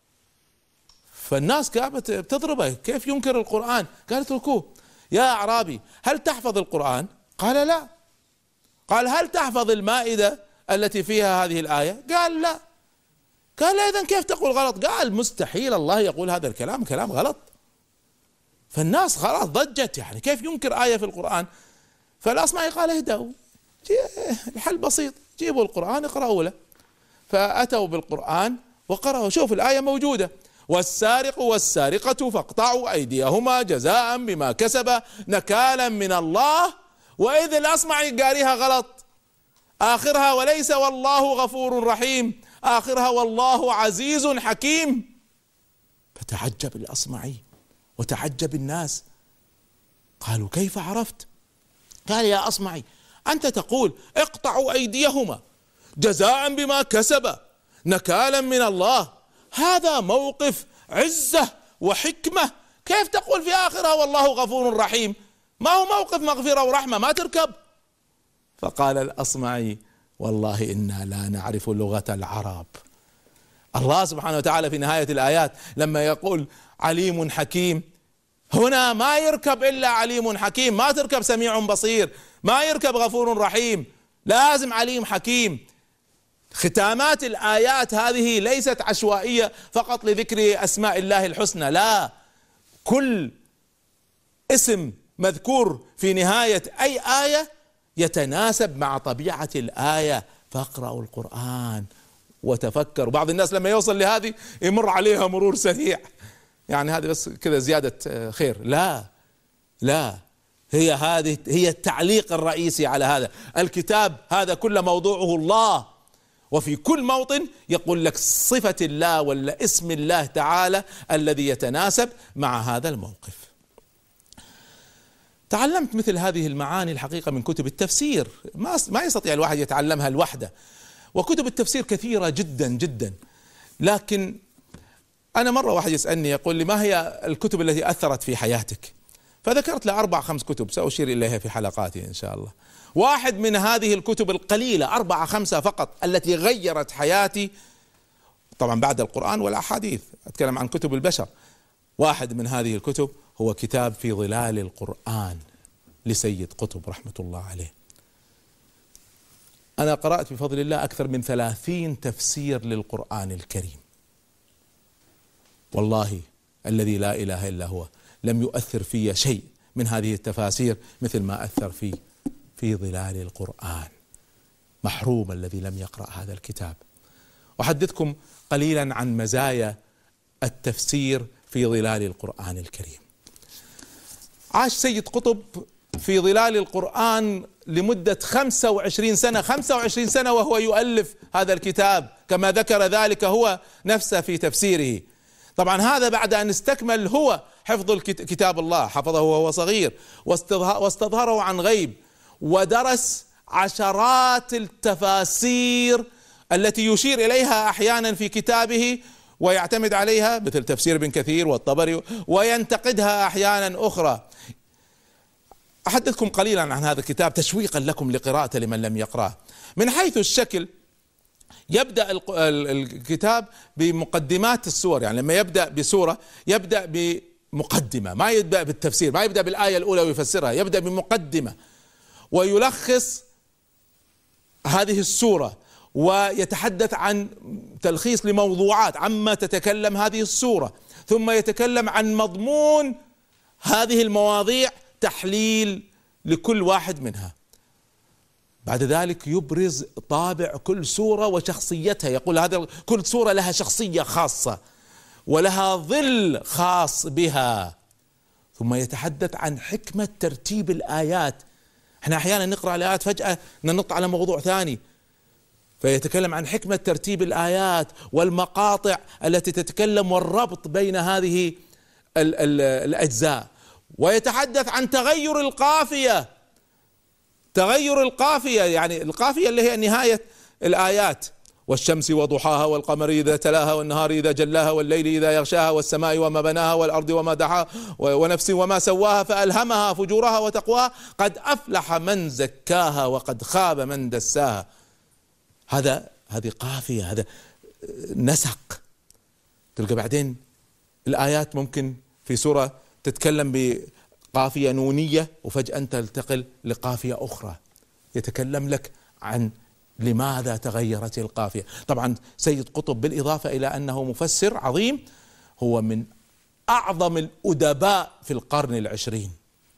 فالناس قامت بتضربه: كيف ينكر القرآن؟ قال: اتركوه. يا أعرابي، هل تحفظ القرآن؟ قال: لا. قال: هل تحفظ المائدة التي فيها هذه الآية؟ قال: لا. قال: إذن كيف تقول غلط؟ قال: مستحيل الله يقول هذا الكلام، كلام غلط. فالناس خلاص ضجت، يعني كيف ينكر آية في القرآن؟ فالأصمعي قال: اهدأوا، الحل بسيط، جيبوا القرآن اقرأوا له. فأتوا بالقرآن وقرأوا، شوف الآية موجودة: والسارق والسارقة فاقطعوا أيديهما جزاء بما كسبا نكالا من الله. وإذ الأصمعي قاريها غلط، آخرها وليس والله غفور رحيم، آخرها والله عزيز حكيم. فتعجب الأصمعي وتعجب الناس، قالوا: كيف عرفت؟ قال: يا أصمعي، أنت تقول اقطعوا أيديهما جزاء بما كسبا نكالا من الله، هذا موقف عزة وحكمة، كيف تقول في آخرها والله غفور رحيم؟ ما هو موقف مغفرة ورحمة، ما تركب. فقال الأصمعي: والله إنا لا نعرف لغة العرب. الله سبحانه وتعالى في نهاية الآيات لما يقول عليم حكيم، هنا ما يركب إلا عليم حكيم، ما تركب سميع بصير، ما يركب غفور رحيم، لازم عليم حكيم. ختامات الآيات هذه ليست عشوائية فقط لذكر أسماء الله الحسنى، لا، كل اسم مذكور في نهاية أي آية يتناسب مع طبيعة الآية. فاقرأوا القرآن وتفكروا. بعض الناس لما يوصل لهذه يمر عليها مرور سريع، يعني هذه بس كذا زيادة خير. لا لا، هي هذه هي التعليق الرئيسي على هذا الكتاب. هذا كل موضوعه الله، وفي كل موطن يقول لك صفة الله ولا اسم الله تعالى الذي يتناسب مع هذا الموقف. تعلمت مثل هذه المعاني الحقيقة من كتب التفسير، ما ما يستطيع الواحد يتعلمها لوحده، وكتب التفسير كثيرة جدا جدا. لكن أنا مرة واحد يسألني يقول لي: ما هي الكتب التي أثرت في حياتك؟ فذكرت له أربع خمس كتب سأشير إليها في حلقاتي إن شاء الله. واحد من هذه الكتب القليلة، أربعة خمسة فقط، التي غيرت حياتي، طبعا بعد القرآن والأحاديث، أتكلم عن كتب البشر. واحد من هذه الكتب هو كتاب في ظلال القرآن لسيد قطب رحمة الله عليه. أنا قرأت بفضل الله أكثر من ثلاثين تفسير للقرآن الكريم، والله الذي لا إله إلا هو لم يؤثر في شيء من هذه التفاسير مثل ما أثر في في ظلال القرآن. محروم الذي لم يقرأ هذا الكتاب. أحدثكم قليلا عن مزايا التفسير في ظلال القرآن الكريم. عاش سيد قطب في ظلال القرآن لمدة خمسة وعشرين سنة، خمسة وعشرين سنة وهو يؤلف هذا الكتاب كما ذكر ذلك هو نفسه في تفسيره. طبعا هذا بعد أن استكمل هو حفظ كتاب الله، حفظه وهو صغير واستظهره عن غيب، ودرس عشرات التفاسير التي يشير إليها أحيانا في كتابه ويعتمد عليها، مثل تفسير ابن كثير والطبري، وينتقدها أحيانا أخرى. أحدثكم قليلا عن هذا الكتاب تشويقا لكم لقراءته لمن لم يقرأه. من حيث الشكل يبدأ الكتاب بمقدمات السور، يعني لما يبدأ بسورة يبدأ بمقدمة، ما يبدأ بالتفسير، ما يبدأ بالآية الأولى ويفسرها، يبدأ بمقدمة ويلخص هذه السورة ويتحدث عن تلخيص لموضوعات عما تتكلم هذه السورة، ثم يتكلم عن مضمون هذه المواضيع، تحليل لكل واحد منها. بعد ذلك يبرز طابع كل سورة وشخصيتها، يقول هذا كل سورة لها شخصية خاصة ولها ظل خاص بها. ثم يتحدث عن حكمة ترتيب الآيات. احنا احيانا نقرأ الآيات فجأة ننط على موضوع ثاني، فيتكلم عن حكمة ترتيب الآيات والمقاطع التي تتكلم والربط بين هذه ال ال الأجزاء. ويتحدث عن تغير القافية، تغير القافية يعني القافية اللي هي نهاية الآيات: والشمس وضحاها والقمر إذا تلاها والنهار إذا جلاها والليل إذا يغشاها والسماء وما بناها والأرض وما دحاها ونفس وما سواها فألهمها فجورها وتقواها قد أفلح من زكاها وقد خاب من دساها. هذا هذه قافية، هذا نسق. تلقى بعدين الآيات ممكن في سورة تتكلم بقافية نونية وفجأة تنتقل لقافية أخرى، يتكلم لك عن لماذا تغيرت القافية. طبعا سيد قطب بالإضافة إلى أنه مفسر عظيم هو من أعظم الأدباء في القرن العشرين،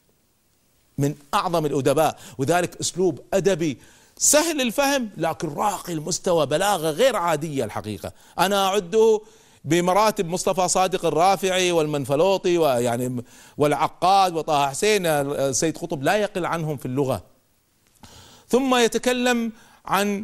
من أعظم الأدباء، وذلك أسلوب أدبي سهل الفهم لكن راقي المستوى، بلاغة غير عادية الحقيقة. أنا أعده بمراتب مصطفى صادق الرافعي والمنفلوطي ويعني والعقاد وطه حسين. السيد قطب لا يقل عنهم في اللغة. ثم يتكلم عن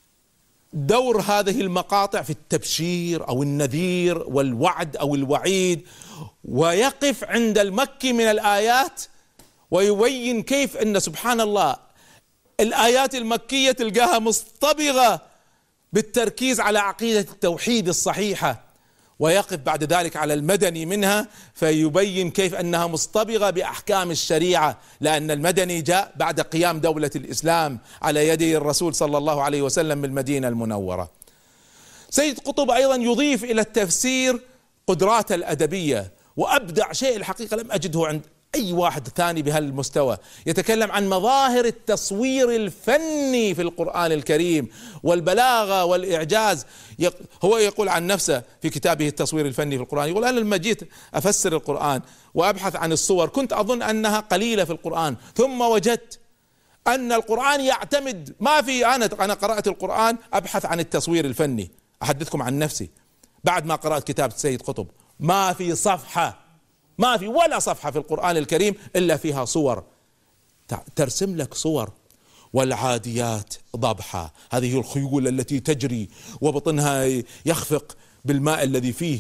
دور هذه المقاطع في التبشير أو النذير والوعد أو الوعيد، ويقف عند المكي من الآيات ويبين كيف أن سبحان الله الآيات المكية تلقاها مصطبغة بالتركيز على عقيدة التوحيد الصحيحة، ويقف بعد ذلك على المدني منها فيبين كيف أنها مصطبغة بأحكام الشريعة، لأن المدني جاء بعد قيام دولة الإسلام على يدي الرسول صلى الله عليه وسلم بالمدينة المنورة. سيد قطب أيضا يضيف إلى التفسير قدراته الأدبية، وأبدع شيء الحقيقة لم أجده عند أي واحد ثاني بهالمستوى. يتكلم عن مظاهر التصوير الفني في القرآن الكريم والبلاغة والإعجاز. هو يقول عن نفسه في كتابه التصوير الفني في القرآن، يقول أنا لما جيت أفسر القرآن وأبحث عن الصور كنت أظن أنها قليلة في القرآن، ثم وجدت أن القرآن يعتمد ما في أنا أنا قرأت القرآن أبحث عن التصوير الفني. أحدثكم عن نفسي بعد ما قرأت كتاب السيد قطب ما في صفحة، ما في ولا صفحة في القرآن الكريم إلا فيها صور، ترسم لك صور. والعاديات ضبحا، هذه الخيول التي تجري وبطنها يخفق بالماء الذي فيه،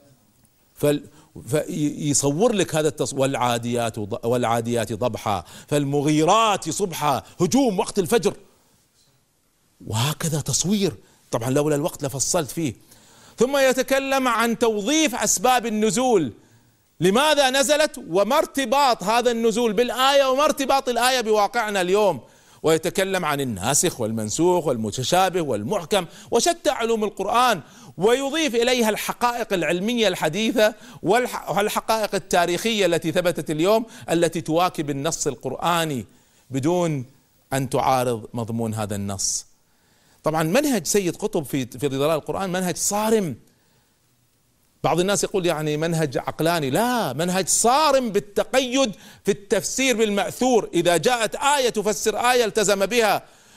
فيصور لك هذا التصوير. والعاديات والعاديات ضبحا فالمغيرات صبحا، هجوم وقت الفجر، وهكذا تصوير. طبعا لولا الوقت لفصلت فيه. ثم يتكلم عن توظيف أسباب النزول، لماذا نزلت وما ارتباط هذا النزول بالآية وما ارتباط الآية بواقعنا اليوم. ويتكلم عن الناسخ والمنسوخ والمتشابه والمحكم وشتى علوم القرآن، ويضيف إليها الحقائق العلمية الحديثة والحقائق التاريخية التي ثبتت اليوم، التي تواكب النص القرآني بدون أن تعارض مضمون هذا النص. طبعا منهج سيد قطب في في ظلال القرآن منهج صارم. بعض الناس يقول يعني منهج عقلاني، لا، منهج صارم بالتقيد في التفسير بالمأثور. إذا جاءت آية تفسر آية التزم بها،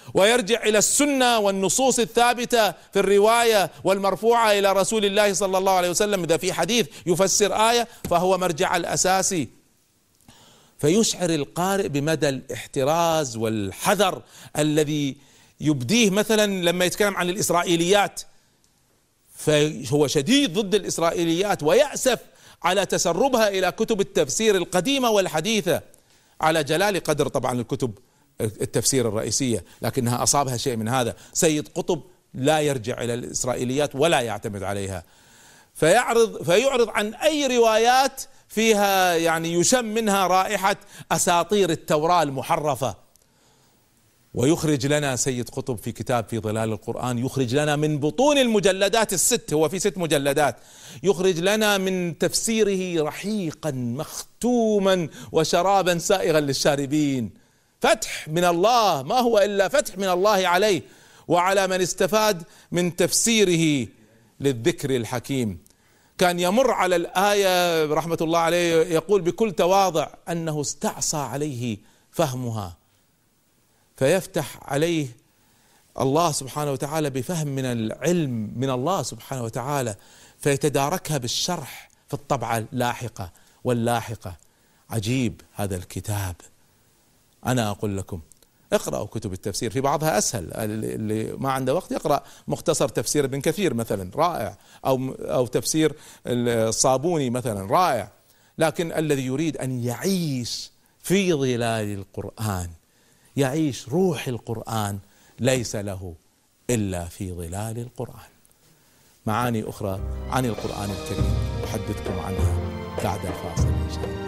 ويرجع إلى السنة والنصوص الثابتة في الرواية والمرفوعة إلى رسول الله صلى الله عليه وسلم. إذا في حديث يفسر آية فهو مرجع الأساسي، فيشعر القارئ بمدى الاحتراز والحذر الذي يبديه مثلا لما يتكلم عن الإسرائيليات، فهو شديد ضد الإسرائيليات ويأسف على تسربها إلى كتب التفسير القديمة والحديثة، على جلال قدر طبعا الكتب التفسير الرئيسية، لكنها أصابها شيء من هذا. سيد قطب لا يرجع إلى الإسرائيليات ولا يعتمد عليها، فيعرض فيعرض عن أي روايات فيها يعني يشم منها رائحة أساطير التوراة المحرفة. ويخرج لنا سيد قطب في كتاب في ظلال القرآن، يخرج لنا من بطون المجلدات الست، هو في ست مجلدات، يخرج لنا من تفسيره رحيقا مختوما وشرابا سائغا للشاربين. فتح من الله، ما هو إلا فتح من الله عليه وعلى من استفاد من تفسيره للذكر الحكيم. كان يمر على الآية رحمة الله عليه يقول بكل تواضع أنه استعصى عليه فهمها، فيفتح عليه الله سبحانه وتعالى بفهم من العلم من الله سبحانه وتعالى، فيتداركها بالشرح في الطبعة اللاحقة واللاحقة. عجيب هذا الكتاب. أنا أقول لكم اقرأوا كتب التفسير، في بعضها أسهل، اللي ما عنده وقت يقرأ مختصر تفسير ابن كثير مثلا رائع، أو أو تفسير الصابوني مثلا رائع، لكن الذي يريد أن يعيش في ظلال القرآن، يعيش روح القرآن، ليس له إلا في ظلال القرآن. معاني أخرى عن القرآن الكريم أحدثكم عنها بعد الفاصل إن شاء الله.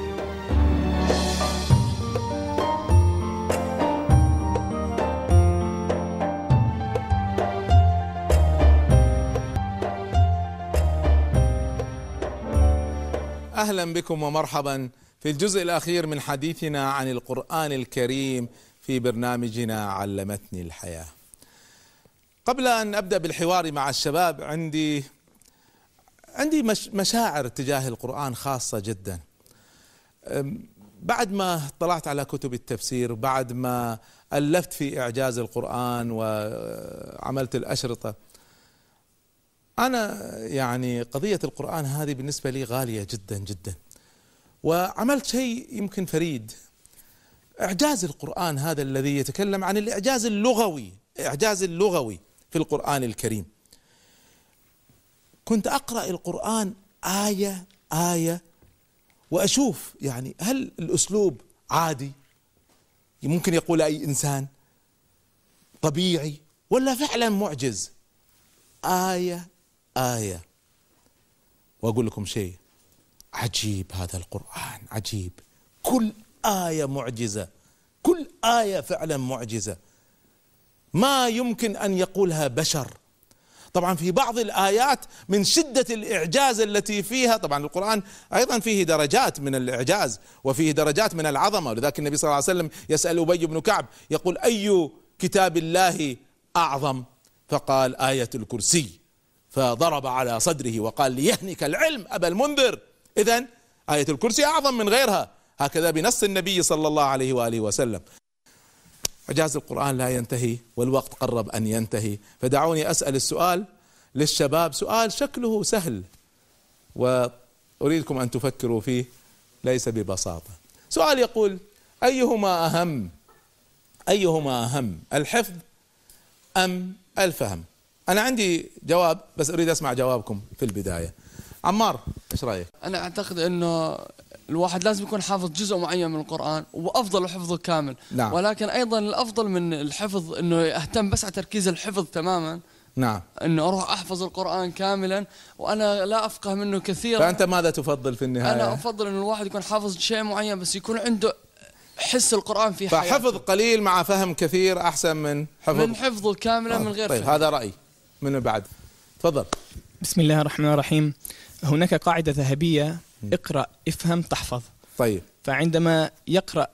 أهلا بكم ومرحبا في الجزء الأخير من حديثنا عن القرآن الكريم في برنامجنا علمتني الحياة. قبل أن أبدأ بالحوار مع الشباب عندي عندي مشاعر تجاه القرآن خاصة جدا. بعد ما طلعت على كتب التفسير، بعد ما ألفت في إعجاز القرآن وعملت الأشرطة، أنا يعني قضية القرآن هذه بالنسبة لي غالية جدا جدا، وعملت شيء يمكن فريد. إعجاز القرآن هذا الذي يتكلم عن الإعجاز اللغوي، إعجاز اللغوي في القرآن الكريم. كنت أقرأ القرآن آية آية وأشوف يعني هل الأسلوب عادي ممكن يقول أي إنسان طبيعي، ولا فعلا معجز. آية آية وأقول لكم شيء عجيب، هذا القرآن عجيب، كل آية معجزة، كل آية فعلا معجزة ما يمكن أن يقولها بشر. طبعا في بعض الآيات من شدة الإعجاز التي فيها، طبعا القرآن أيضا فيه درجات من الإعجاز وفيه درجات من العظمة، ولذلك النبي صلى الله عليه وسلم يسأل أبي بن كعب يقول أي كتاب الله أعظم؟ فقال آية الكرسي، فضرب على صدره وقال ليهنك العلم أبا المنذر. إذن آية الكرسي أعظم من غيرها، هكذا بنص النبي صلى الله عليه وآله وسلم. إعجاز القرآن لا ينتهي والوقت قرب أن ينتهي، فدعوني أسأل السؤال للشباب، سؤال شكله سهل وأريدكم أن تفكروا فيه، ليس ببساطة. سؤال يقول أيهما أهم أيهما أهم الحفظ أم الفهم؟ أنا عندي جواب بس أريد أسمع جوابكم في البداية. عمار إيش رأيك؟ أنا أعتقد أنه الواحد لازم يكون حافظ جزء معين من القرآن، وأفضل حفظه كامل. نعم. ولكن أيضا الأفضل من الحفظ أنه أهتم بس على تركيز الحفظ تماما. نعم. أنه أروح أحفظ القرآن كاملا وأنا لا أفقه منه كثيرا. فأنت ماذا تفضل في النهاية؟ أنا أفضل أنه الواحد يكون حافظ شيء معين بس يكون عنده حس القرآن في حياته. فحفظ قليل مع فهم كثير أحسن من حفظ من حفظه كاملا من غير طيب فهم. هذا رأي من بعد. تفضل. بسم الله الرحمن الرحيم. هناك قاعدة ذهبية: اقرأ افهم تحفظ. طيب. فعندما يقرأ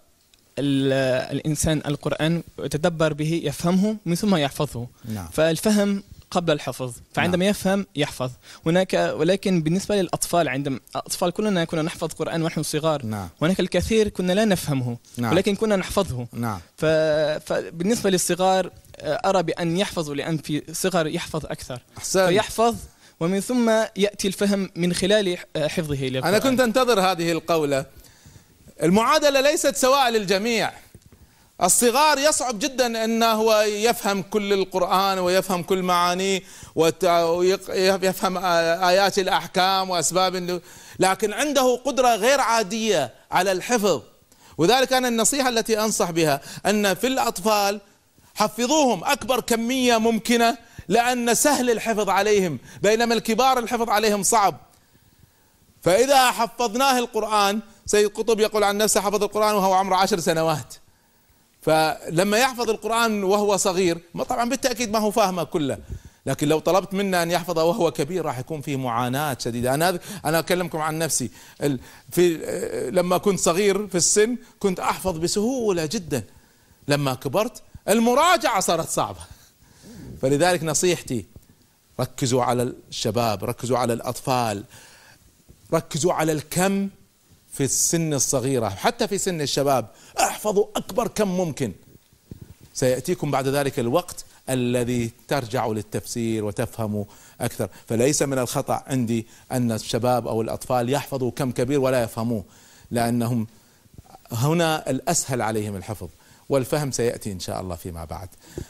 الإنسان القرآن ويتدبر به يفهمه من ثم يحفظه. نعم. فالفهم قبل الحفظ، فعندما نعم. يفهم يحفظ هناك. ولكن بالنسبة للأطفال، عندما الأطفال كلنا كنا نحفظ قرآن ونحن صغار، نعم. هناك الكثير كنا لا نفهمه، نعم. ولكن كنا نحفظه، نعم. ف... فبالنسبة للصغار أرى بأن يحفظوا، لأن في صغر يحفظ أكثر، أحسن. فيحفظ ومن ثم يأتي الفهم من خلال حفظه للقرآن. أنا كنت أنتظر هذه القولة. المعادلة ليست سواء للجميع. الصغار يصعب جدا أنه هو يفهم كل القرآن ويفهم كل معانيه ويفهم آيات الأحكام وأسباب، لكن عنده قدرة غير عادية على الحفظ. وذلك أنا النصيحة التي أنصح بها أن في الأطفال حفظوهم أكبر كمية ممكنة، لأن سهل الحفظ عليهم، بينما الكبار الحفظ عليهم صعب. فإذا حفظناه القرآن، سيد قطب يقول عن نفسه حفظ القرآن وهو عمره عشر سنوات، فلما يحفظ القرآن وهو صغير طبعا بالتأكيد ما هو فاهمه كله، لكن لو طلبت منه أن يحفظه وهو كبير راح يكون فيه معاناة شديدة. أنا أنا أكلمكم عن نفسي، في لما كنت صغير في السن كنت أحفظ بسهولة جدا، لما كبرت المراجعة صارت صعبة. فلذلك نصيحتي ركزوا على الشباب، ركزوا على الأطفال، ركزوا على الكم في السن الصغيرة، حتى في سن الشباب احفظوا أكبر كم ممكن. سيأتيكم بعد ذلك الوقت الذي ترجعوا للتفسير وتفهموا أكثر. فليس من الخطأ عندي أن الشباب أو الأطفال يحفظوا كم كبير ولا يفهموه، لأنهم هنا الأسهل عليهم الحفظ، والفهم سيأتي إن شاء الله فيما بعد.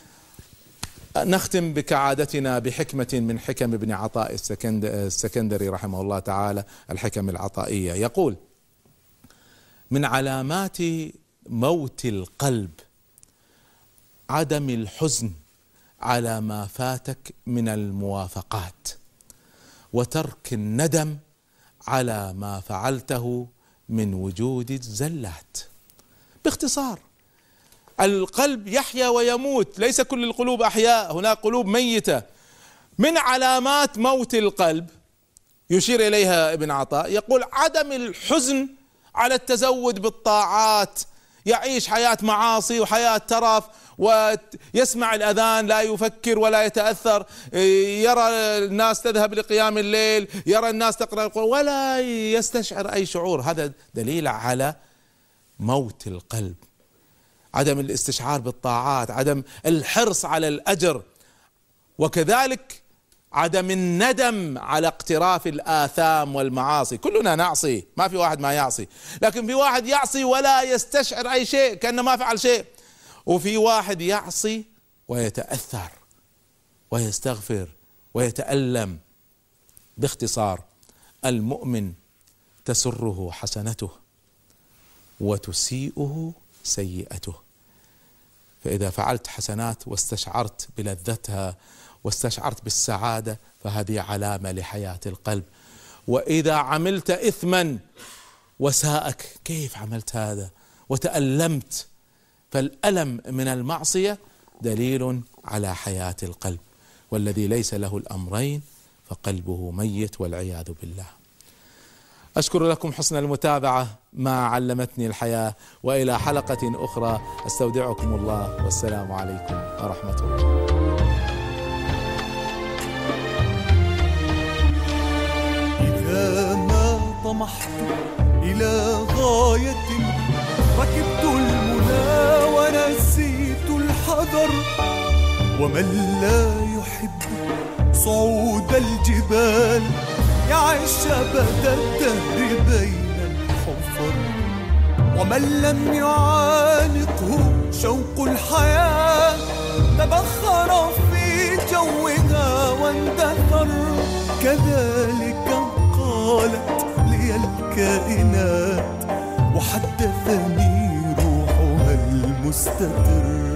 نختم بكعادتنا بحكمة من حكم ابن عطاء السكندري رحمه الله تعالى، الحكم العطائية. يقول: من علامات موت القلب عدم الحزن على ما فاتك من الموافقات، وترك الندم على ما فعلته من وجود الزلات. باختصار، القلب يحيا ويموت، ليس كل القلوب أحياء، هناك قلوب ميتة. من علامات موت القلب يشير إليها ابن عطاء، يقول: عدم الحزن على التزود بالطاعات، يعيش حياة معاصي وحياة ترف، ويسمع الأذان لا يفكر ولا يتأثر، يرى الناس تذهب لقيام الليل، يرى الناس تقرأ القرآن ولا يستشعر أي شعور. هذا دليل على موت القلب. عدم الاستشعار بالطاعات، عدم الحرص على الأجر، وكذلك عدم الندم على اقتراف الآثام والمعاصي. كلنا نعصي، ما في واحد ما يعصي، لكن في واحد يعصي ولا يستشعر أي شيء كأنه ما فعل شيء، وفي واحد يعصي ويتأثر ويستغفر ويتألم. باختصار، المؤمن تسره حسنته وتسيئه سيئته. فإذا فعلت حسنات واستشعرت بلذتها واستشعرت بالسعادة فهذه علامة لحياة القلب. وإذا عملت إثما وساءك، كيف عملت هذا وتألمت، فالألم من المعصية دليل على حياة القلب، والذي ليس له الأمرين فقلبه ميت والعياذ بالله. أشكر لكم حسن المتابعة ما علمتني الحياة، وإلى حلقة أخرى أستودعكم الله، والسلام عليكم ورحمة الله. إذا ما طمحت إلى غاية ركبت المنى ونسيت الحذر، ومن لا يحب صعود الجبال يعيش أبد الدهر بين الحفر، ومن لم يعانقه شوق الحياة تبخر في جوها واندثر. كذلك قالت لي الكائنات وحدثني روحها المستتر.